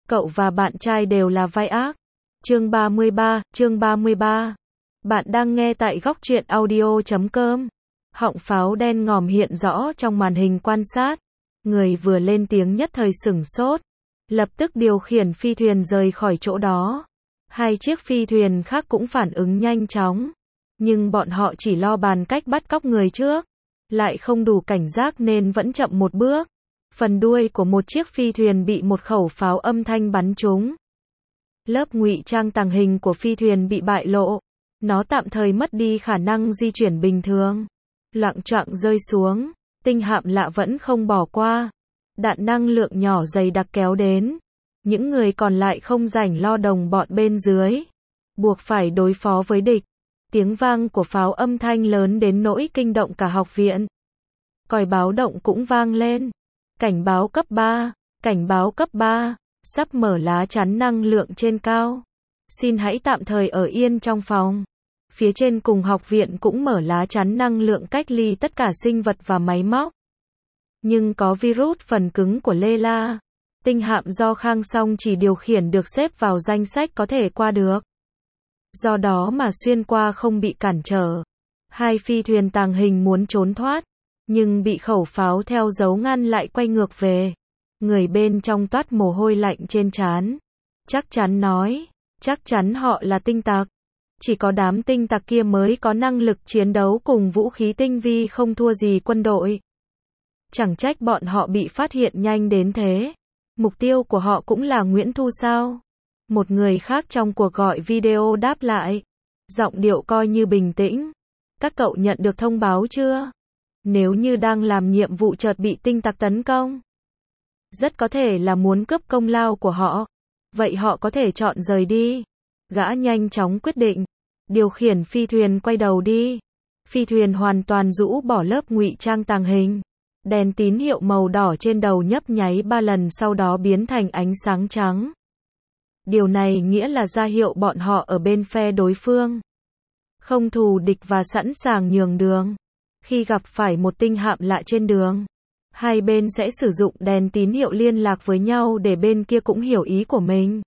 Cậu và bạn trai đều là vai ác. Chương 33. Bạn đang nghe tại góc truyện audio.com. Họng pháo đen ngòm hiện rõ trong màn hình quan sát. Người vừa lên tiếng nhất thời sửng sốt. Lập tức điều khiển phi thuyền rời khỏi chỗ đó. Hai chiếc phi thuyền khác cũng phản ứng nhanh chóng. Nhưng bọn họ chỉ lo bàn cách bắt cóc người trước. Lại không đủ cảnh giác nên vẫn chậm một bước. Phần đuôi của một chiếc phi thuyền bị một khẩu pháo âm thanh bắn trúng. Lớp ngụy trang tàng hình của phi thuyền bị bại lộ. Nó tạm thời mất đi khả năng di chuyển bình thường. Loạng choạng rơi xuống. Tinh hạm lạ vẫn không bỏ qua. Đạn năng lượng nhỏ dày đặc kéo đến. Những người còn lại không rảnh lo đồng bọn bên dưới. Buộc phải đối phó với địch. Tiếng vang của pháo âm thanh lớn đến nỗi kinh động cả học viện. Còi báo động cũng vang lên. Cảnh báo cấp 3, cảnh báo cấp 3, sắp mở lá chắn năng lượng trên cao. Xin hãy tạm thời ở yên trong phòng. Phía trên cùng học viện cũng mở lá chắn năng lượng cách ly tất cả sinh vật và máy móc. Nhưng có virus phần cứng của Lê La. Tinh hạm do Khang Song chỉ điều khiển được xếp vào danh sách có thể qua được. Do đó mà xuyên qua không bị cản trở. Hai phi thuyền tàng hình muốn trốn thoát. Nhưng bị khẩu pháo theo dấu ngăn lại quay ngược về. Người bên trong toát mồ hôi lạnh trên trán. Chắc chắn nói, chắc chắn họ là tinh tặc. Chỉ có đám tinh tặc kia mới có năng lực chiến đấu cùng vũ khí tinh vi không thua gì quân đội. Chẳng trách bọn họ bị phát hiện nhanh đến thế. Mục tiêu của họ cũng là Nguyễn Thu sao? Một người khác trong cuộc gọi video đáp lại. Giọng điệu coi như bình tĩnh. Các cậu nhận được thông báo chưa? Nếu như đang làm nhiệm vụ chợt bị tinh tặc tấn công, rất có thể là muốn cướp công lao của họ. Vậy họ có thể chọn rời đi. Gã nhanh chóng quyết định. Điều khiển phi thuyền quay đầu đi. Phi thuyền hoàn toàn rũ bỏ lớp ngụy trang tàng hình. Đèn tín hiệu màu đỏ trên đầu nhấp nháy 3 lần sau đó biến thành ánh sáng trắng. Điều này nghĩa là ra hiệu bọn họ ở bên phe đối phương. Không thù địch và sẵn sàng nhường đường. Khi gặp phải một tinh hạm lạ trên đường, hai bên sẽ sử dụng đèn tín hiệu liên lạc với nhau để bên kia cũng hiểu ý của mình.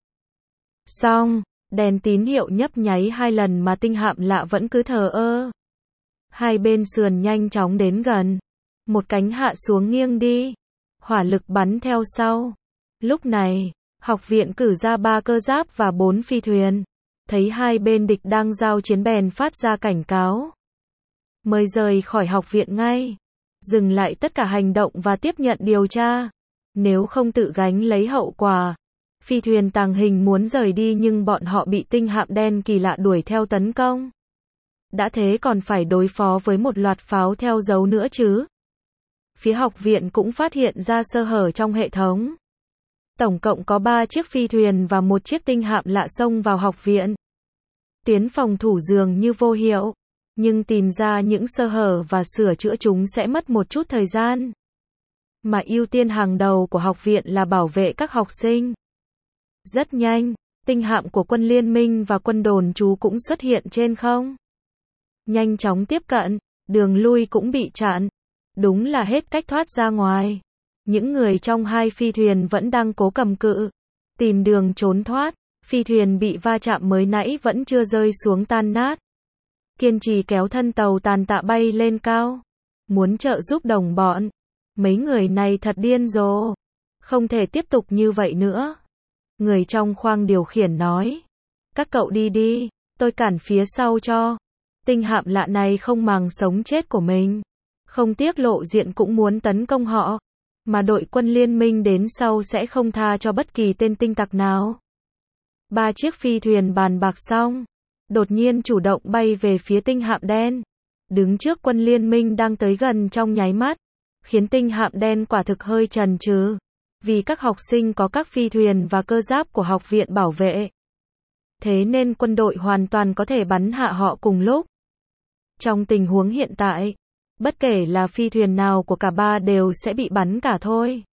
Xong, đèn tín hiệu nhấp nháy 2 lần mà tinh hạm lạ vẫn cứ thờ ơ. Hai bên sườn nhanh chóng đến gần. Một cánh hạ xuống nghiêng đi. Hỏa lực bắn theo sau. Lúc này, học viện cử ra 3 cơ giáp và 4 phi thuyền. Thấy hai bên địch đang giao chiến bèn phát ra cảnh cáo. Mời rời khỏi học viện ngay. Dừng lại tất cả hành động và tiếp nhận điều tra. Nếu không tự gánh lấy hậu quả. Phi thuyền tàng hình muốn rời đi nhưng bọn họ bị tinh hạm đen kỳ lạ đuổi theo tấn công. Đã thế còn phải đối phó với một loạt pháo theo dấu nữa chứ. Phía học viện cũng phát hiện ra sơ hở trong hệ thống. Tổng cộng có 3 chiếc phi thuyền và một chiếc tinh hạm lạ xông vào học viện. Tuyến phòng thủ dường như vô hiệu. Nhưng tìm ra những sơ hở và sửa chữa chúng sẽ mất một chút thời gian. Mà ưu tiên hàng đầu của học viện là bảo vệ các học sinh. Rất nhanh, tinh hạm của quân liên minh và quân đồn trú cũng xuất hiện trên không. Nhanh chóng tiếp cận, đường lui cũng bị chặn. Đúng là hết cách thoát ra ngoài. Những người trong hai phi thuyền vẫn đang cố cầm cự. Tìm đường trốn thoát, phi thuyền bị va chạm mới nãy vẫn chưa rơi xuống tan nát. Kiên trì kéo thân tàu tàn tạ bay lên cao. Muốn trợ giúp đồng bọn. Mấy người này thật điên rồ. Không thể tiếp tục như vậy nữa. Người trong khoang điều khiển nói. Các cậu đi đi, tôi cản phía sau cho. Tinh hạm lạ này không màng sống chết của mình. Không tiếc lộ diện cũng muốn tấn công họ. Mà đội quân liên minh đến sau sẽ không tha cho bất kỳ tên tinh tặc nào. 3 chiếc phi thuyền bàn bạc xong. Đột nhiên chủ động bay về phía tinh hạm đen. Đứng trước quân liên minh đang tới gần trong nháy mắt. Khiến tinh hạm đen quả thực hơi chần chừ. Vì các học sinh có các phi thuyền và cơ giáp của học viện bảo vệ. Thế nên quân đội hoàn toàn có thể bắn hạ họ cùng lúc. Trong tình huống hiện tại, bất kể là phi thuyền nào của cả 3 đều sẽ bị bắn cả thôi.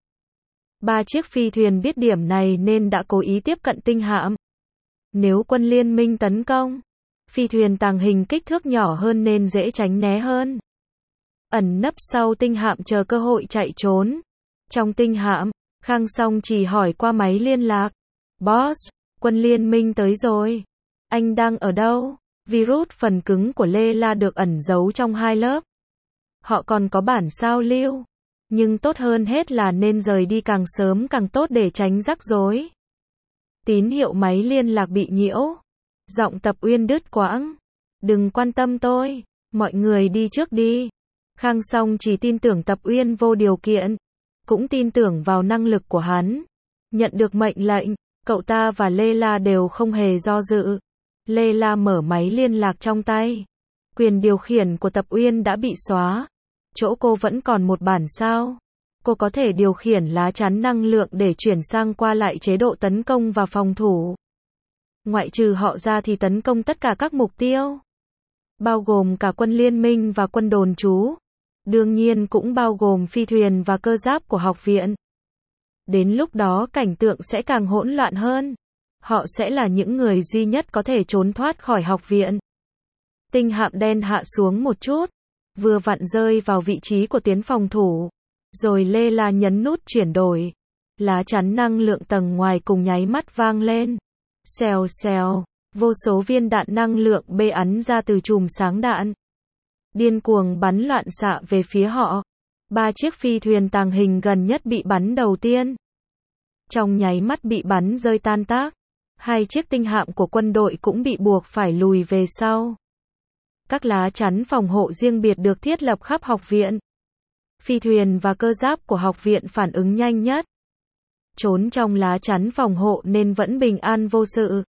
3 chiếc phi thuyền biết điểm này nên đã cố ý tiếp cận tinh hạm. Nếu quân liên minh tấn công, phi thuyền tàng hình kích thước nhỏ hơn nên dễ tránh né hơn. Ẩn nấp sau tinh hạm chờ cơ hội chạy trốn. Trong tinh hạm, Khang Song chỉ hỏi qua máy liên lạc. Boss, quân liên minh tới rồi. Anh đang ở đâu? Virus phần cứng của Lê La được ẩn giấu trong hai lớp. Họ còn có bản sao lưu. Nhưng tốt hơn hết là nên rời đi càng sớm càng tốt để tránh rắc rối. Tín hiệu máy liên lạc bị nhiễu. Giọng Tập Uyên đứt quãng. Đừng quan tâm tôi. Mọi người đi trước đi. Khang Song chỉ tin tưởng Tập Uyên vô điều kiện. Cũng tin tưởng vào năng lực của hắn. Nhận được mệnh lệnh, cậu ta và Lê La đều không hề do dự. Lê La mở máy liên lạc trong tay. Quyền điều khiển của Tập Uyên đã bị xóa. Chỗ cô vẫn còn một bản sao. Cô có thể điều khiển lá chắn năng lượng để chuyển sang qua lại chế độ tấn công và phòng thủ. Ngoại trừ họ ra thì tấn công tất cả các mục tiêu. Bao gồm cả quân liên minh và quân đồn trú. Đương nhiên cũng bao gồm phi thuyền và cơ giáp của học viện. Đến lúc đó cảnh tượng sẽ càng hỗn loạn hơn. Họ sẽ là những người duy nhất có thể trốn thoát khỏi học viện. Tinh hạm đen hạ xuống một chút. Vừa vặn rơi vào vị trí của tuyến phòng thủ. Rồi Lê La nhấn nút chuyển đổi. Lá chắn năng lượng tầng ngoài cùng nháy mắt vang lên. Xèo xèo. Vô số viên đạn năng lượng bê ắn ra từ chùm sáng đạn. Điên cuồng bắn loạn xạ về phía họ. 3 chiếc phi thuyền tàng hình gần nhất bị bắn đầu tiên. Trong nháy mắt bị bắn rơi tan tác. 2 chiếc tinh hạm của quân đội cũng bị buộc phải lùi về sau. Các lá chắn phòng hộ riêng biệt được thiết lập khắp học viện. Phi thuyền và cơ giáp của học viện phản ứng nhanh nhất. Trốn trong lá chắn phòng hộ nên vẫn bình an vô sự.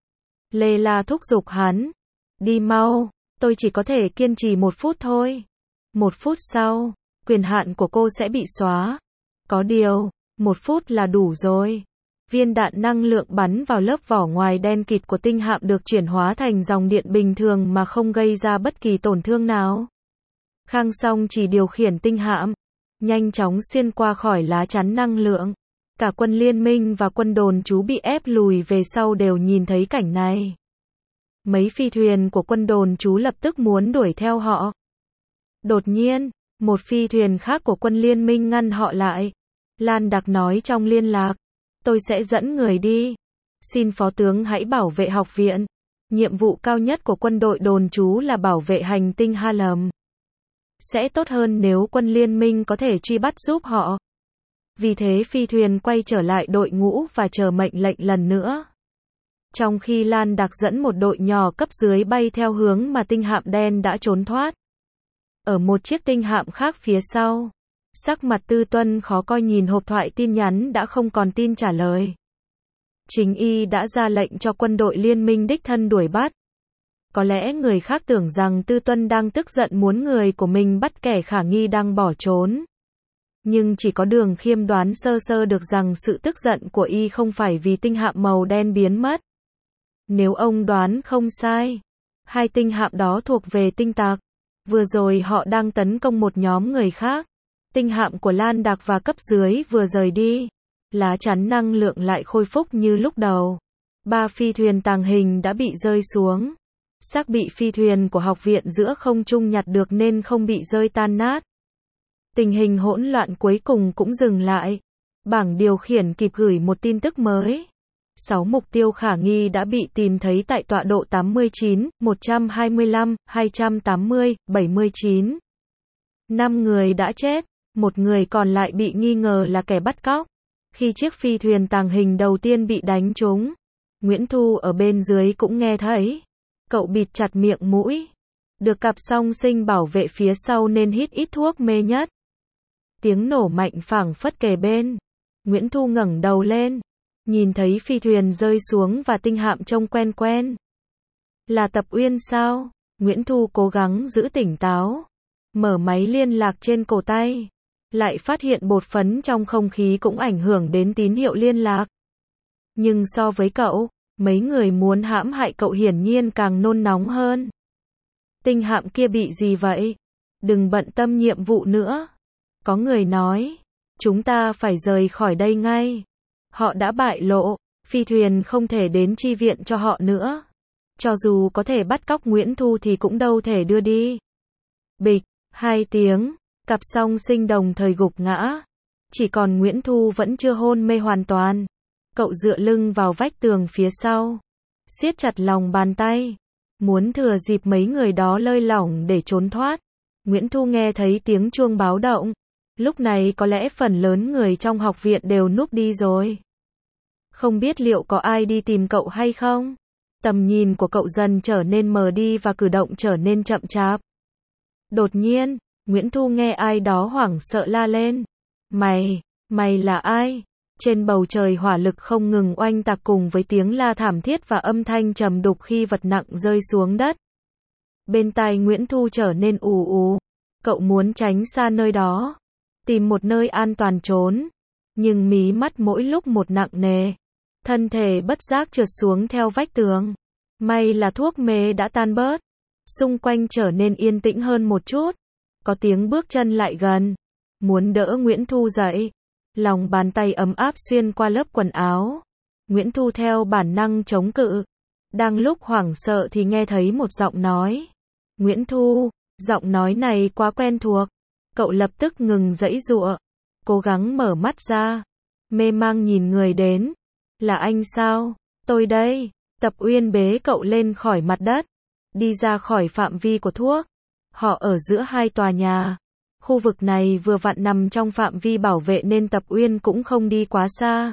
Lê La thúc giục hắn. Đi mau, tôi chỉ có thể kiên trì 1 phút thôi. 1 phút sau, quyền hạn của cô sẽ bị xóa. Có điều, 1 phút là đủ rồi. Viên đạn năng lượng bắn vào lớp vỏ ngoài đen kịt của tinh hạm được chuyển hóa thành dòng điện bình thường mà không gây ra bất kỳ tổn thương nào. Khang Song chỉ điều khiển tinh hạm, nhanh chóng xuyên qua khỏi lá chắn năng lượng. Cả quân liên minh và quân đồn trú bị ép lùi về sau đều nhìn thấy cảnh này. Mấy phi thuyền của quân đồn trú lập tức muốn đuổi theo họ. Đột nhiên, một phi thuyền khác của quân liên minh ngăn họ lại. Lan Đặc nói trong liên lạc. Tôi sẽ dẫn người đi. Xin phó tướng hãy bảo vệ học viện. Nhiệm vụ cao nhất của quân đội đồn trú là bảo vệ hành tinh Harlem. Sẽ tốt hơn nếu quân liên minh có thể truy bắt giúp họ. Vì thế phi thuyền quay trở lại đội ngũ và chờ mệnh lệnh lần nữa. Trong khi Lan Đặc dẫn một đội nhỏ cấp dưới bay theo hướng mà tinh hạm đen đã trốn thoát. Ở một chiếc tinh hạm khác phía sau. Sắc mặt Tư Tuân khó coi nhìn hộp thoại tin nhắn đã không còn tin trả lời. Chính y đã ra lệnh cho quân đội liên minh đích thân đuổi bắt. Có lẽ người khác tưởng rằng Tư Tuân đang tức giận muốn người của mình bắt kẻ khả nghi đang bỏ trốn. Nhưng chỉ có Đường Khiêm đoán sơ sơ được rằng sự tức giận của y không phải vì tinh hạm màu đen biến mất. Nếu ông đoán không sai, 2 tinh hạm đó thuộc về tinh tặc. Vừa rồi họ đang tấn công một nhóm người khác. Tinh hạm của Lan Đặc và cấp dưới vừa rời đi. Lá chắn năng lượng lại khôi phục như lúc đầu. 3 phi thuyền tàng hình đã bị rơi xuống. Xác bị phi thuyền của học viện giữa không trung nhặt được nên không bị rơi tan nát. Tình hình hỗn loạn cuối cùng cũng dừng lại. Bảng điều khiển kịp gửi một tin tức mới. 6 mục tiêu khả nghi đã bị tìm thấy tại tọa độ 89, 125, 280, 79. 5 người đã chết, 1 người còn lại bị nghi ngờ là kẻ bắt cóc. Khi chiếc phi thuyền tàng hình đầu tiên bị đánh trúng, Nguyễn Thu ở bên dưới cũng nghe thấy. Cậu bịt chặt miệng mũi. Được cặp song sinh bảo vệ phía sau nên hít ít thuốc mê nhất. Tiếng nổ mạnh phảng phất kề bên. Nguyễn Thu ngẩng đầu lên. Nhìn thấy phi thuyền rơi xuống và tinh hạm trông quen quen. Là Tập Uyên sao? Nguyễn Thu cố gắng giữ tỉnh táo. Mở máy liên lạc trên cổ tay. Lại phát hiện bột phấn trong không khí cũng ảnh hưởng đến tín hiệu liên lạc. Nhưng so với cậu, mấy người muốn hãm hại cậu hiển nhiên càng nôn nóng hơn. Tinh hạm kia bị gì vậy? Đừng bận tâm nhiệm vụ nữa. Có người nói, chúng ta phải rời khỏi đây ngay. Họ đã bại lộ, phi thuyền không thể đến chi viện cho họ nữa. Cho dù có thể bắt cóc Nguyễn Thu thì cũng đâu thể đưa đi. Bịch, 2 tiếng, cặp song sinh đồng thời gục ngã. Chỉ còn Nguyễn Thu vẫn chưa hôn mê hoàn toàn. Cậu dựa lưng vào vách tường phía sau, siết chặt lòng bàn tay, muốn thừa dịp mấy người đó lơi lỏng để trốn thoát. Nguyễn Thu nghe thấy tiếng chuông báo động. Lúc này có lẽ phần lớn người trong học viện đều núp đi rồi. Không biết liệu có ai đi tìm cậu hay không? Tầm nhìn của cậu dần trở nên mờ đi và cử động trở nên chậm chạp. Đột nhiên, Nguyễn Thu nghe ai đó hoảng sợ la lên. Mày là ai? Trên bầu trời hỏa lực không ngừng oanh tạc cùng với tiếng la thảm thiết và âm thanh trầm đục khi vật nặng rơi xuống đất. Bên tai Nguyễn Thu trở nên ù ù. Cậu muốn tránh xa nơi đó, tìm một nơi an toàn trốn. Nhưng mí mắt mỗi lúc một nặng nề. Thân thể bất giác trượt xuống theo vách tường. May là thuốc mê đã tan bớt. Xung quanh trở nên yên tĩnh hơn một chút. Có tiếng bước chân lại gần. Muốn đỡ Nguyễn Thu dậy. Lòng bàn tay ấm áp xuyên qua lớp quần áo. Nguyễn Thu theo bản năng chống cự. Đang lúc hoảng sợ thì nghe thấy một giọng nói. Nguyễn Thu, giọng nói này quá quen thuộc. Cậu lập tức ngừng giãy giụa. Cố gắng mở mắt ra. Mê mang nhìn người đến. Là anh sao? Tôi đây. Tập Uyên bế cậu lên khỏi mặt đất. Đi ra khỏi phạm vi của thuốc. Họ ở giữa hai tòa nhà. Khu vực này vừa vặn nằm trong phạm vi bảo vệ nên Tập Uyên cũng không đi quá xa.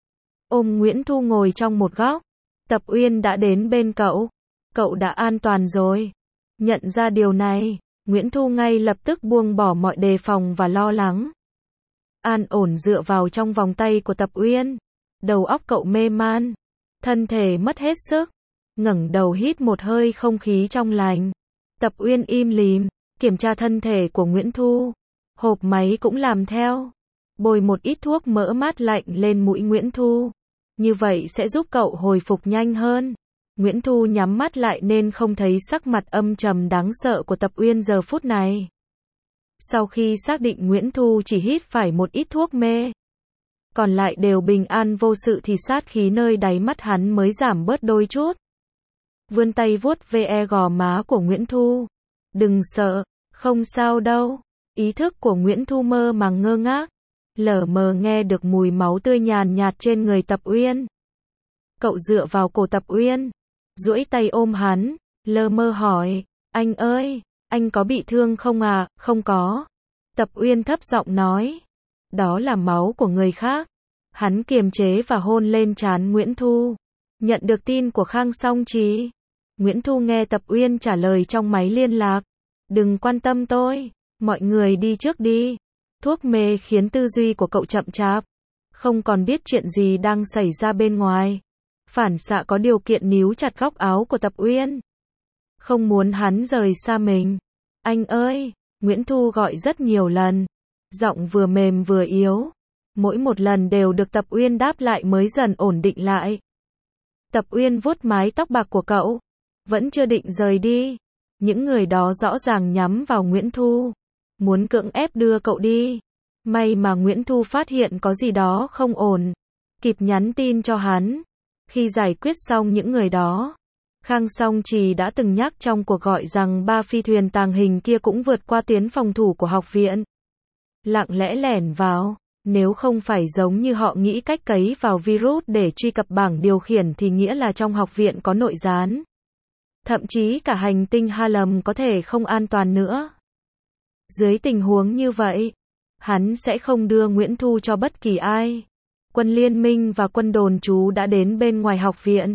Ôm Nguyễn Thu ngồi trong một góc. Tập Uyên đã đến bên cậu. Cậu đã an toàn rồi. Nhận ra điều này, Nguyễn Thu ngay lập tức buông bỏ mọi đề phòng và lo lắng. An ổn dựa vào trong vòng tay của Tập Uyên. Đầu óc cậu mê man. Thân thể mất hết sức. Ngẩng đầu hít một hơi không khí trong lành. Tập Uyên im lìm, kiểm tra thân thể của Nguyễn Thu. Hộp máy cũng làm theo. Bôi một ít thuốc mỡ mát lạnh lên mũi Nguyễn Thu. Như vậy sẽ giúp cậu hồi phục nhanh hơn. Nguyễn Thu nhắm mắt lại nên không thấy sắc mặt âm trầm đáng sợ của Tập Uyên giờ phút này. Sau khi xác định Nguyễn Thu chỉ hít phải một ít thuốc mê, còn lại đều bình an vô sự thì sát khí nơi đáy mắt hắn mới giảm bớt đôi chút. Vươn tay vuốt ve gò má của Nguyễn Thu. Đừng sợ, không sao đâu. Ý thức của Nguyễn Thu mơ màng ngơ ngác, lờ mờ nghe được mùi máu tươi nhàn nhạt trên người Tập Uyên. Cậu dựa vào cổ Tập Uyên, duỗi tay ôm hắn, lơ mơ hỏi, anh ơi, anh có bị thương không à? Không có. Tập Uyên thấp giọng nói, đó là máu của người khác. Hắn kiềm chế và hôn lên trán Nguyễn Thu. Nhận được tin của Khang Song Trì. Nguyễn Thu nghe Tập Uyên trả lời trong máy liên lạc. Đừng quan tâm tôi, mọi người đi trước đi. Thuốc mê khiến tư duy của cậu chậm chạp, không còn biết chuyện gì đang xảy ra bên ngoài. Phản xạ có điều kiện níu chặt góc áo của Tập Uyên, không muốn hắn rời xa mình. Anh ơi, Nguyễn Thu gọi rất nhiều lần, giọng vừa mềm vừa yếu. Mỗi một lần đều được Tập Uyên đáp lại mới dần ổn định lại. Tập Uyên vuốt mái tóc bạc của cậu, vẫn chưa định rời đi. Những người đó rõ ràng nhắm vào Nguyễn Thu, muốn cưỡng ép đưa cậu đi. May mà Nguyễn Thu phát hiện có gì đó không ổn, kịp nhắn tin cho hắn. Khi giải quyết xong những người đó, Khang Song Trì đã từng nhắc trong cuộc gọi rằng 3 phi thuyền tàng hình kia cũng vượt qua tuyến phòng thủ của học viện, lặng lẽ lẻn vào. Nếu không phải giống như họ nghĩ cách cấy vào virus để truy cập bảng điều khiển thì nghĩa là trong học viện có nội gián. Thậm chí cả hành tinh Harlem có thể không an toàn nữa. Dưới tình huống như vậy, hắn sẽ không đưa Nguyễn Thu cho bất kỳ ai. Quân liên minh và quân đồn trú đã đến bên ngoài học viện.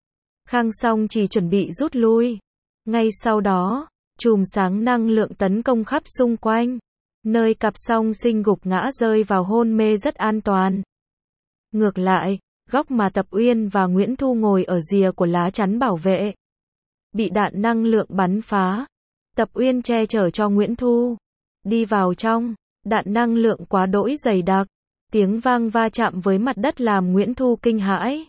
Khang Song chỉ chuẩn bị rút lui. Ngay sau đó, chùm sáng năng lượng tấn công khắp xung quanh. Nơi cặp song sinh gục ngã rơi vào hôn mê rất an toàn. Ngược lại, góc mà Tập Uyên và Nguyễn Thu ngồi ở rìa của lá chắn bảo vệ, bị đạn năng lượng bắn phá. Tập Uyên che chở cho Nguyễn Thu. Đi vào trong, đạn năng lượng quá đỗi dày đặc. Tiếng vang va chạm với mặt đất làm Nguyễn Thu kinh hãi.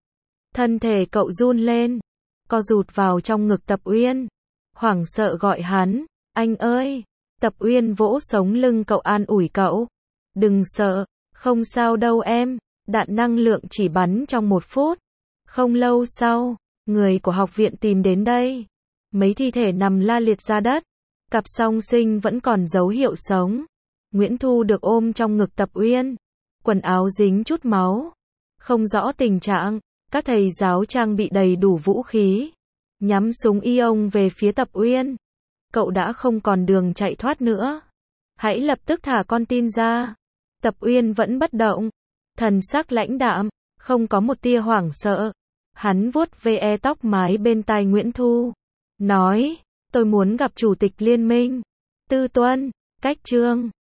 Thân thể cậu run lên, co rụt vào trong ngực Tập Uyên. Hoảng sợ gọi hắn, anh ơi. Tập Uyên vỗ sống lưng cậu an ủi cậu. Đừng sợ, không sao đâu em. Đạn năng lượng chỉ bắn trong 1 phút. Không lâu sau, người của học viện tìm đến đây. Mấy thi thể nằm la liệt ra đất. Cặp song sinh vẫn còn dấu hiệu sống. Nguyễn Thu được ôm trong ngực Tập Uyên. Quần áo dính chút máu. Không rõ tình trạng, các thầy giáo trang bị đầy đủ vũ khí, nhắm súng ion về phía Tập Uyên. Cậu đã không còn đường chạy thoát nữa. Hãy lập tức thả con tin ra. Tập Uyên vẫn bất động, thần sắc lãnh đạm, không có một tia hoảng sợ. Hắn vuốt ve tóc mái bên tai Nguyễn Thu, nói, tôi muốn gặp chủ tịch liên minh. Tư Tuân, cách chương